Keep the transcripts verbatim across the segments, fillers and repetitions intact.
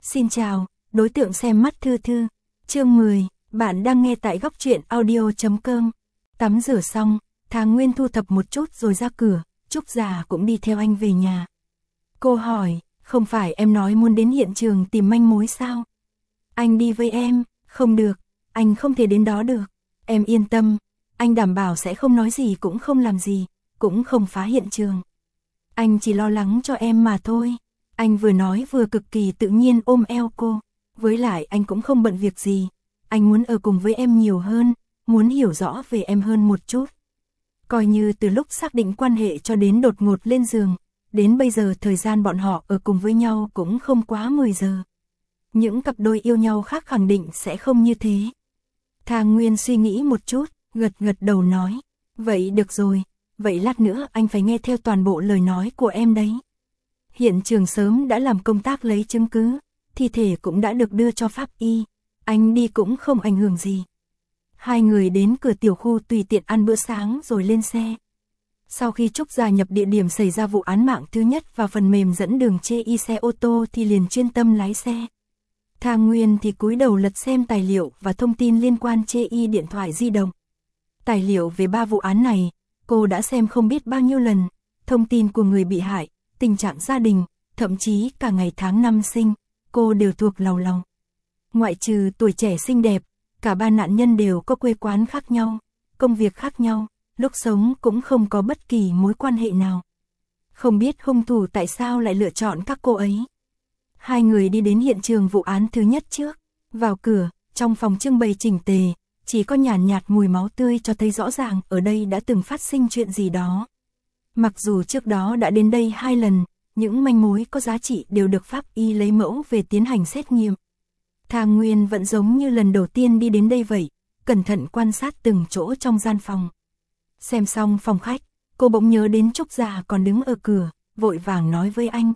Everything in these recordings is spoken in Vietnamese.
Xin chào, đối tượng xem mắt thư thư. Chương mười, bạn đang nghe tại góc truyện audio chấm com. Tắm rửa xong, Thang Nguyên thu thập một chút rồi ra cửa, Trúc Già cũng đi theo anh về nhà. Cô hỏi, không phải em nói muốn đến hiện trường tìm manh mối sao? Anh đi với em, không được, anh không thể đến đó được. Em yên tâm, anh đảm bảo sẽ không nói gì cũng không làm gì, cũng không phá hiện trường. Anh chỉ lo lắng cho em mà thôi. Anh vừa nói vừa cực kỳ tự nhiên ôm eo cô. Với lại anh cũng không bận việc gì. Anh muốn ở cùng với em nhiều hơn, muốn hiểu rõ về em hơn một chút. Coi như từ lúc xác định quan hệ cho đến đột ngột lên giường, đến bây giờ thời gian bọn họ ở cùng với nhau cũng không quá mười giờ. Những cặp đôi yêu nhau khác khẳng định sẽ không như thế. Thang Nguyên suy nghĩ một chút, gật gật đầu nói. Vậy được rồi, vậy lát nữa anh phải nghe theo toàn bộ lời nói của em đấy. Hiện trường sớm đã làm công tác lấy chứng cứ, thi thể cũng đã được đưa cho pháp y, anh đi cũng không ảnh hưởng gì. Hai người đến cửa tiểu khu tùy tiện ăn bữa sáng rồi lên xe. Sau khi Trúc Già nhập địa điểm xảy ra vụ án mạng thứ nhất vào phần mềm dẫn đường chê y xe ô tô thì liền chuyên tâm lái xe. Thang Nguyên thì cúi đầu lật xem tài liệu và thông tin liên quan chê y điện thoại di động. Tài liệu về ba vụ án này, cô đã xem không biết bao nhiêu lần, thông tin của người bị hại, tình trạng gia đình, thậm chí cả ngày tháng năm sinh, cô đều thuộc lầu lầu. Ngoại trừ tuổi trẻ xinh đẹp, cả ba nạn nhân đều có quê quán khác nhau, công việc khác nhau, lúc sống cũng không có bất kỳ mối quan hệ nào. Không biết hung thủ tại sao lại lựa chọn các cô ấy. Hai người đi đến hiện trường vụ án thứ nhất trước, vào cửa, trong phòng trưng bày chỉnh tề, chỉ có nhàn nhạt, nhạt mùi máu tươi cho thấy rõ ràng ở đây đã từng phát sinh chuyện gì đó. Mặc dù trước đó đã đến đây hai lần, những manh mối có giá trị đều được pháp y lấy mẫu về tiến hành xét nghiệm. Thang Nguyên vẫn giống như lần đầu tiên đi đến đây vậy, cẩn thận quan sát từng chỗ trong gian phòng. Xem xong phòng khách, cô bỗng nhớ đến Trúc Già còn đứng ở cửa, vội vàng nói với anh.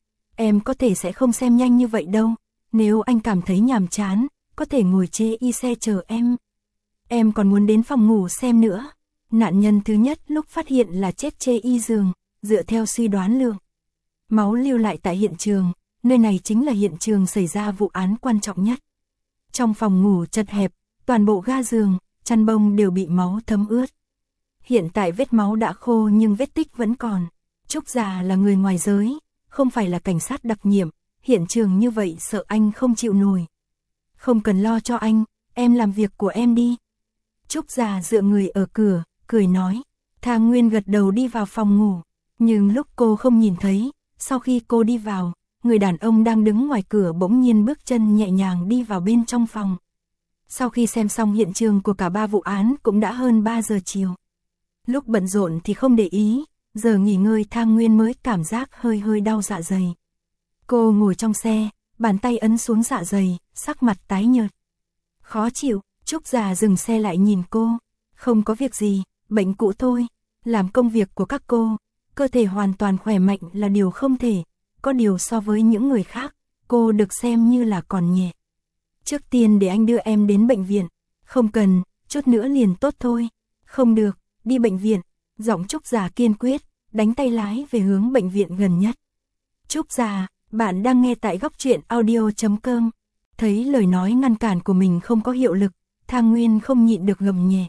Em có thể sẽ không xem nhanh như vậy đâu, nếu anh cảm thấy nhàm chán, có thể ngồi chê y xe chờ em. Em còn muốn đến phòng ngủ xem nữa. Nạn nhân thứ nhất lúc phát hiện là chết chê y giường, dựa theo suy đoán lượng. Máu lưu lại tại hiện trường, nơi này chính là hiện trường xảy ra vụ án quan trọng nhất. Trong phòng ngủ chật hẹp, toàn bộ ga giường, chăn bông đều bị máu thấm ướt. Hiện tại vết máu đã khô nhưng vết tích vẫn còn. Trúc Già là người ngoài giới, không phải là cảnh sát đặc nhiệm, hiện trường như vậy sợ anh không chịu nổi. Không cần lo cho anh, em làm việc của em đi. Trúc Già dựa người ở cửa, cười nói. Thang Nguyên gật đầu đi vào phòng ngủ, nhưng lúc cô không nhìn thấy, sau khi cô đi vào, người đàn ông đang đứng ngoài cửa bỗng nhiên bước chân nhẹ nhàng đi vào bên trong phòng. Sau khi xem xong hiện trường của cả ba vụ án cũng đã hơn ba giờ chiều. Lúc bận rộn thì không để ý, giờ nghỉ ngơi Thang Nguyên mới cảm giác hơi hơi đau dạ dày. Cô ngồi trong xe, bàn tay ấn xuống dạ dày, sắc mặt tái nhợt. Khó chịu, Trúc Già dừng xe lại nhìn cô. Không có việc gì, bệnh cũ thôi, làm công việc của các cô, cơ thể hoàn toàn khỏe mạnh là điều không thể, có điều so với những người khác, cô được xem như là còn nhẹ. Trước tiên để anh đưa em đến bệnh viện, không cần, chút nữa liền tốt thôi. Không được, đi bệnh viện, giọng Trúc Già kiên quyết, đánh tay lái về hướng bệnh viện gần nhất. Trúc Già, bạn đang nghe tại góc truyện audio chấm com. Thấy lời nói ngăn cản của mình không có hiệu lực, Thang Nguyên không nhịn được gầm nhẹ.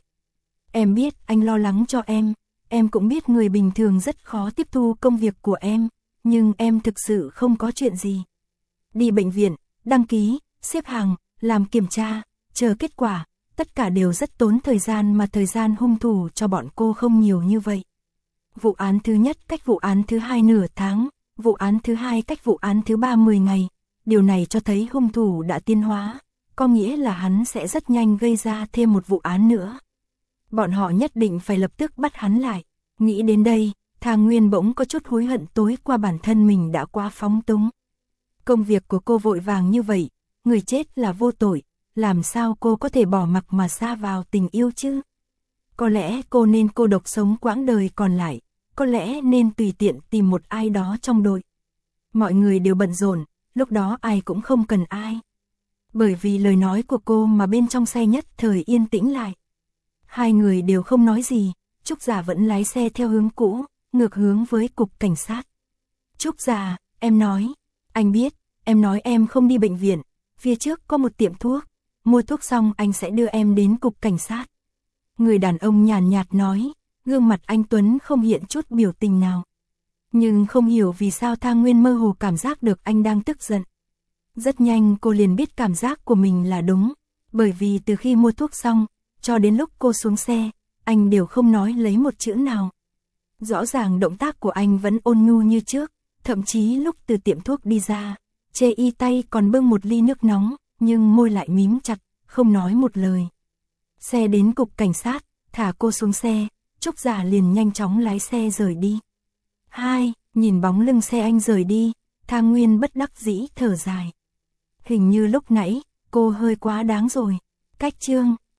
Em biết anh lo lắng cho em, em cũng biết người bình thường rất khó tiếp thu công việc của em, nhưng em thực sự không có chuyện gì. Đi bệnh viện, đăng ký, xếp hàng, làm kiểm tra, chờ kết quả, tất cả đều rất tốn thời gian mà thời gian hung thủ cho bọn cô không nhiều như vậy. Vụ án thứ nhất cách vụ án thứ hai nửa tháng, vụ án thứ hai cách vụ án thứ ba mười ngày. Điều này cho thấy hung thủ đã tiến hóa, có nghĩa là hắn sẽ rất nhanh gây ra thêm một vụ án nữa. Bọn họ nhất định phải lập tức bắt hắn lại. Nghĩ đến đây, Thang Nguyên bỗng có chút hối hận tối qua bản thân mình đã quá phóng túng. Công việc của cô vội vàng như vậy, người chết là vô tội, làm sao cô có thể bỏ mặc mà sa vào tình yêu chứ? Có lẽ cô nên cô độc sống quãng đời còn lại, có lẽ nên tùy tiện tìm một ai đó trong đội. Mọi người đều bận rộn, lúc đó ai cũng không cần ai. Bởi vì lời nói của cô mà bên trong xe nhất thời yên tĩnh lại. Hai người đều không nói gì, Trúc Già vẫn lái xe theo hướng cũ, ngược hướng với cục cảnh sát. Trúc Già, em nói, anh biết, em nói em không đi bệnh viện, phía trước có một tiệm thuốc, mua thuốc xong anh sẽ đưa em đến cục cảnh sát. Người đàn ông nhàn nhạt nói, gương mặt anh Tuấn không hiện chút biểu tình nào. Nhưng không hiểu vì sao Thang Nguyên mơ hồ cảm giác được anh đang tức giận. Rất nhanh cô liền biết cảm giác của mình là đúng, bởi vì từ khi mua thuốc xong, cho đến lúc cô xuống xe, anh đều không nói lấy một chữ nào. Rõ ràng động tác của anh vẫn ôn nhu như trước, thậm chí lúc từ tiệm thuốc đi ra, chê y tay còn bưng một ly nước nóng, nhưng môi lại mím chặt, không nói một lời. Xe đến cục cảnh sát, thả cô xuống xe, Trúc Giả liền nhanh chóng lái xe rời đi. Hai, nhìn bóng lưng xe anh rời đi, Thang Nguyên bất đắc dĩ thở dài. Hình như lúc nãy, cô hơi quá đáng rồi. Cách chương